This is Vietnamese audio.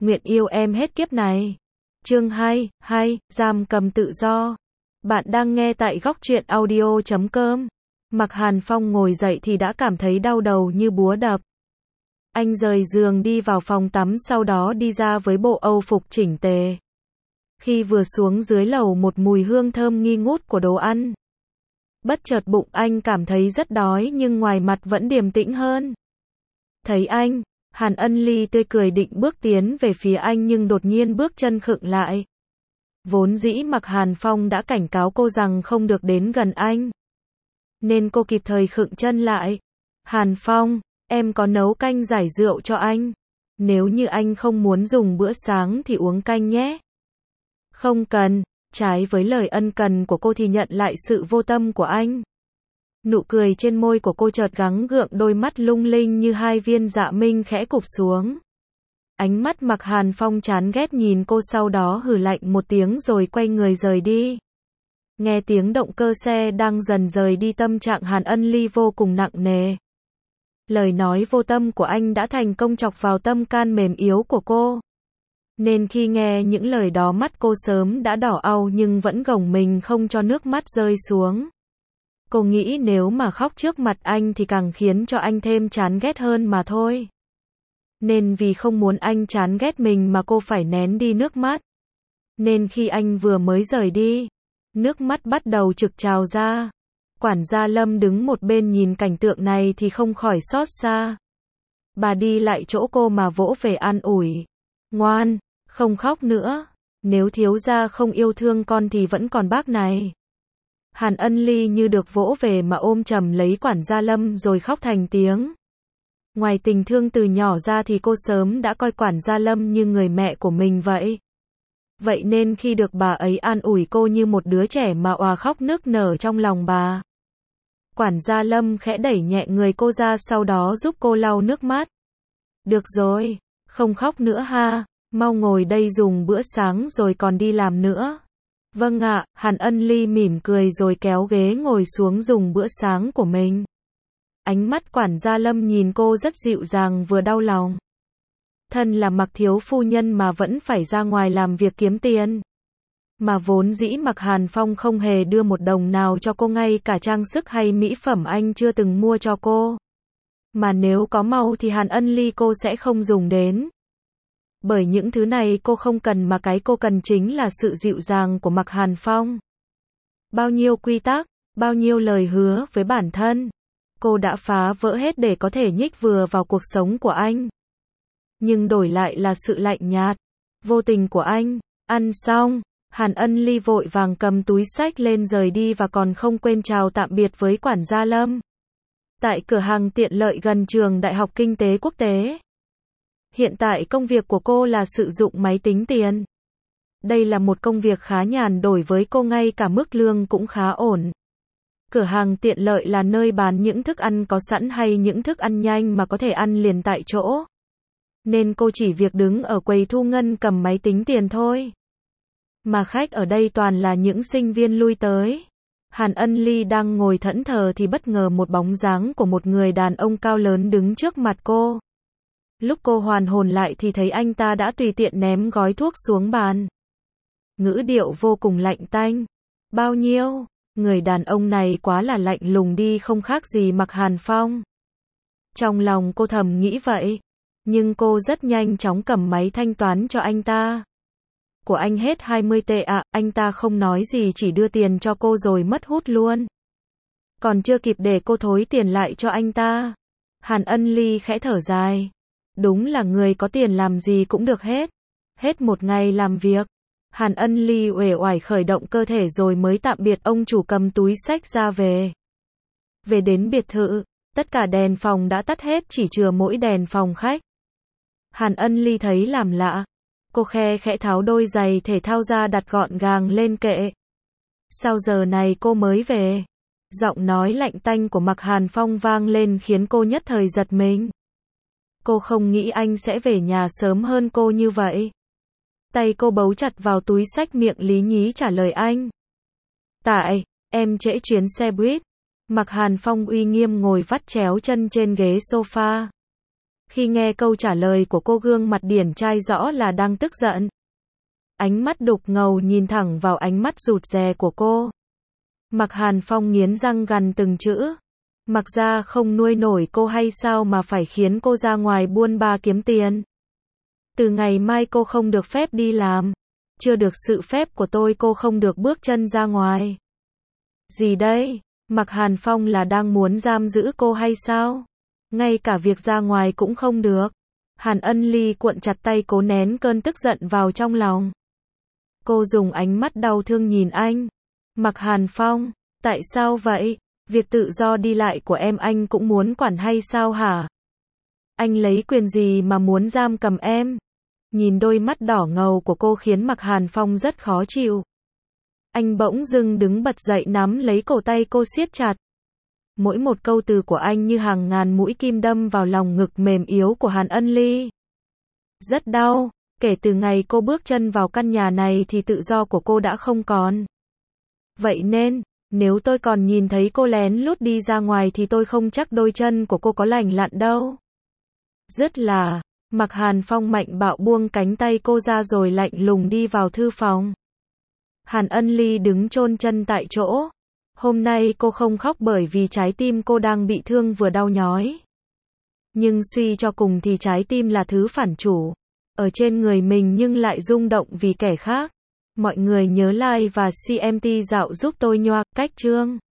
nguyện yêu em hết kiếp này. Chương 2, giam cầm tự do. Bạn đang nghe tại góc truyện audio.com. Mạc Hàn Phong ngồi dậy thì đã cảm thấy đau đầu như búa đập. Anh rời giường đi vào phòng tắm, sau đó đi ra với bộ âu phục chỉnh tề. Khi vừa xuống dưới lầu, một mùi hương thơm nghi ngút của đồ ăn. Bất chợt bụng anh cảm thấy rất đói, nhưng ngoài mặt vẫn điềm tĩnh hơn. Thấy anh, Hàn Ân Ly tươi cười định bước tiến về phía anh, nhưng đột nhiên bước chân khựng lại. Vốn dĩ Mạc Hàn Phong đã cảnh cáo cô rằng không được đến gần anh, nên cô kịp thời khựng chân lại. Hàn Phong, em có nấu canh giải rượu cho anh. Nếu như anh không muốn dùng bữa sáng thì uống canh nhé. Không cần. Trái với lời ân cần của cô thì nhận lại sự vô tâm của anh. Nụ cười trên môi của cô chợt gắng gượng, đôi mắt lung linh như hai viên dạ minh khẽ cụp xuống. Ánh mắt Mạc Hàn Phong chán ghét nhìn cô, sau đó hừ lạnh một tiếng rồi quay người rời đi. Nghe tiếng động cơ xe đang dần rời đi, tâm trạng Hàn Ân Ly vô cùng nặng nề. Lời nói vô tâm của anh đã thành công chọc vào tâm can mềm yếu của cô. Nên khi nghe những lời đó, mắt cô sớm đã đỏ au nhưng vẫn gồng mình không cho nước mắt rơi xuống. Cô nghĩ nếu mà khóc trước mặt anh thì càng khiến cho anh thêm chán ghét hơn mà thôi. Nên vì không muốn anh chán ghét mình mà cô phải nén đi nước mắt. Nên khi anh vừa mới rời đi, nước mắt bắt đầu trực trào ra. Quản gia Lâm đứng một bên nhìn cảnh tượng này thì không khỏi xót xa. Bà đi lại chỗ cô mà vỗ về an ủi. Ngoan, không khóc nữa. Nếu thiếu gia không yêu thương con thì vẫn còn bác này. Hàn Ân Ly như được vỗ về mà ôm chầm lấy quản gia Lâm rồi khóc thành tiếng. Ngoài tình thương từ nhỏ ra thì cô sớm đã coi quản gia Lâm như người mẹ của mình vậy. Vậy nên khi được bà ấy an ủi cô như một đứa trẻ mà òa khóc nức nở trong lòng bà. Quản gia Lâm khẽ đẩy nhẹ người cô ra, sau đó giúp cô lau nước mắt. Được rồi, không khóc nữa ha, mau ngồi đây dùng bữa sáng rồi còn đi làm nữa. Vâng ạ, Hàn Ân Ly mỉm cười rồi kéo ghế ngồi xuống dùng bữa sáng của mình. Ánh mắt quản gia Lâm nhìn cô rất dịu dàng vừa đau lòng. Thân là Mạc thiếu phu nhân mà vẫn phải ra ngoài làm việc kiếm tiền. Mà vốn dĩ Mạc Hàn Phong không hề đưa một đồng nào cho cô, ngay cả trang sức hay mỹ phẩm anh chưa từng mua cho cô. Mà nếu có mau thì Hàn Ân Ly cô sẽ không dùng đến. Bởi những thứ này cô không cần, mà cái cô cần chính là sự dịu dàng của Mạc Hàn Phong. Bao nhiêu quy tắc, bao nhiêu lời hứa với bản thân, cô đã phá vỡ hết để có thể nhích vừa vào cuộc sống của anh. Nhưng đổi lại là sự lạnh nhạt, vô tình của anh. Ăn xong, Hàn Ân Ly vội vàng cầm túi xách lên rời đi và còn không quên chào tạm biệt với quản gia Lâm. Tại cửa hàng tiện lợi gần trường Đại học Kinh tế Quốc tế. Hiện tại công việc của cô là sử dụng máy tính tiền. Đây là một công việc khá nhàn đổi với cô, ngay cả mức lương cũng khá ổn. Cửa hàng tiện lợi là nơi bán những thức ăn có sẵn hay những thức ăn nhanh mà có thể ăn liền tại chỗ. Nên cô chỉ việc đứng ở quầy thu ngân cầm máy tính tiền thôi. Mà khách ở đây toàn là những sinh viên lui tới. Hàn Ân Ly đang ngồi thẫn thờ thì bất ngờ một bóng dáng của một người đàn ông cao lớn đứng trước mặt cô. Lúc cô hoàn hồn lại thì thấy anh ta đã tùy tiện ném gói thuốc xuống bàn. Ngữ điệu vô cùng lạnh tanh. Bao nhiêu? Người đàn ông này quá là lạnh lùng đi, không khác gì Mạc Hàn Phong. Trong lòng cô thầm nghĩ vậy. Nhưng cô rất nhanh chóng cầm máy thanh toán cho anh ta. Của anh hết 20 tệ ạ, anh ta không nói gì chỉ đưa tiền cho cô rồi mất hút luôn. Còn chưa kịp để cô thối tiền lại cho anh ta. Hàn Ân Ly khẽ thở dài. Đúng là người có tiền làm gì cũng được hết. Hết một ngày làm việc, Hàn Ân Ly uể oải khởi động cơ thể rồi mới tạm biệt ông chủ, cầm túi xách ra về. Về đến biệt thự, tất cả đèn phòng đã tắt hết, chỉ chừa mỗi đèn phòng khách. Hàn Ân Ly thấy làm lạ. Cô khẽ tháo đôi giày thể thao ra đặt gọn gàng lên kệ. Sao giờ này cô mới về? Giọng nói lạnh tanh của Mạc Hàn Phong vang lên khiến cô nhất thời giật mình. Cô không nghĩ anh sẽ về nhà sớm hơn cô như vậy. Tay cô bấu chặt vào túi xách, miệng lý nhí trả lời anh. Tại, em trễ chuyến xe buýt. Mạc Hàn Phong uy nghiêm ngồi vắt chéo chân trên ghế sofa. Khi nghe câu trả lời của cô, gương mặt điển trai rõ là đang tức giận. Ánh mắt đục ngầu nhìn thẳng vào ánh mắt rụt rè của cô. Mạc Hàn Phong nghiến răng gằn từng chữ. Mạc gia không nuôi nổi cô hay sao mà phải khiến cô ra ngoài buôn ba kiếm tiền? Từ ngày mai cô không được phép đi làm. Chưa được sự phép của tôi cô không được bước chân ra ngoài. Gì đây? Mạc Hàn Phong là đang muốn giam giữ cô hay sao? Ngay cả việc ra ngoài cũng không được. Hàn Ân Ly cuộn chặt tay cố nén cơn tức giận vào trong lòng. Cô dùng ánh mắt đau thương nhìn anh. Mạc Hàn Phong, tại sao vậy? Việc tự do đi lại của em anh cũng muốn quản hay sao hả? Anh lấy quyền gì mà muốn giam cầm em? Nhìn đôi mắt đỏ ngầu của cô khiến Mạc Hàn Phong rất khó chịu. Anh bỗng dưng đứng bật dậy nắm lấy cổ tay cô siết chặt. Mỗi một câu từ của anh như hàng ngàn mũi kim đâm vào lòng ngực mềm yếu của Hàn Ân Ly. Rất đau, kể từ ngày cô bước chân vào căn nhà này thì tự do của cô đã không còn. Vậy nên, nếu tôi còn nhìn thấy cô lén lút đi ra ngoài thì tôi không chắc đôi chân của cô có lành lặn đâu. Dứt là, Mạc Hàn Phong mạnh bạo buông cánh tay cô ra rồi lạnh lùng đi vào thư phòng. Hàn Ân Ly đứng chôn chân tại chỗ. Hôm nay cô không khóc bởi vì trái tim cô đang bị thương vừa đau nhói. Nhưng suy cho cùng thì trái tim là thứ phản chủ. Ở trên người mình nhưng lại rung động vì kẻ khác. Mọi người nhớ like và CMT dạo giúp tôi nhoa cách chương.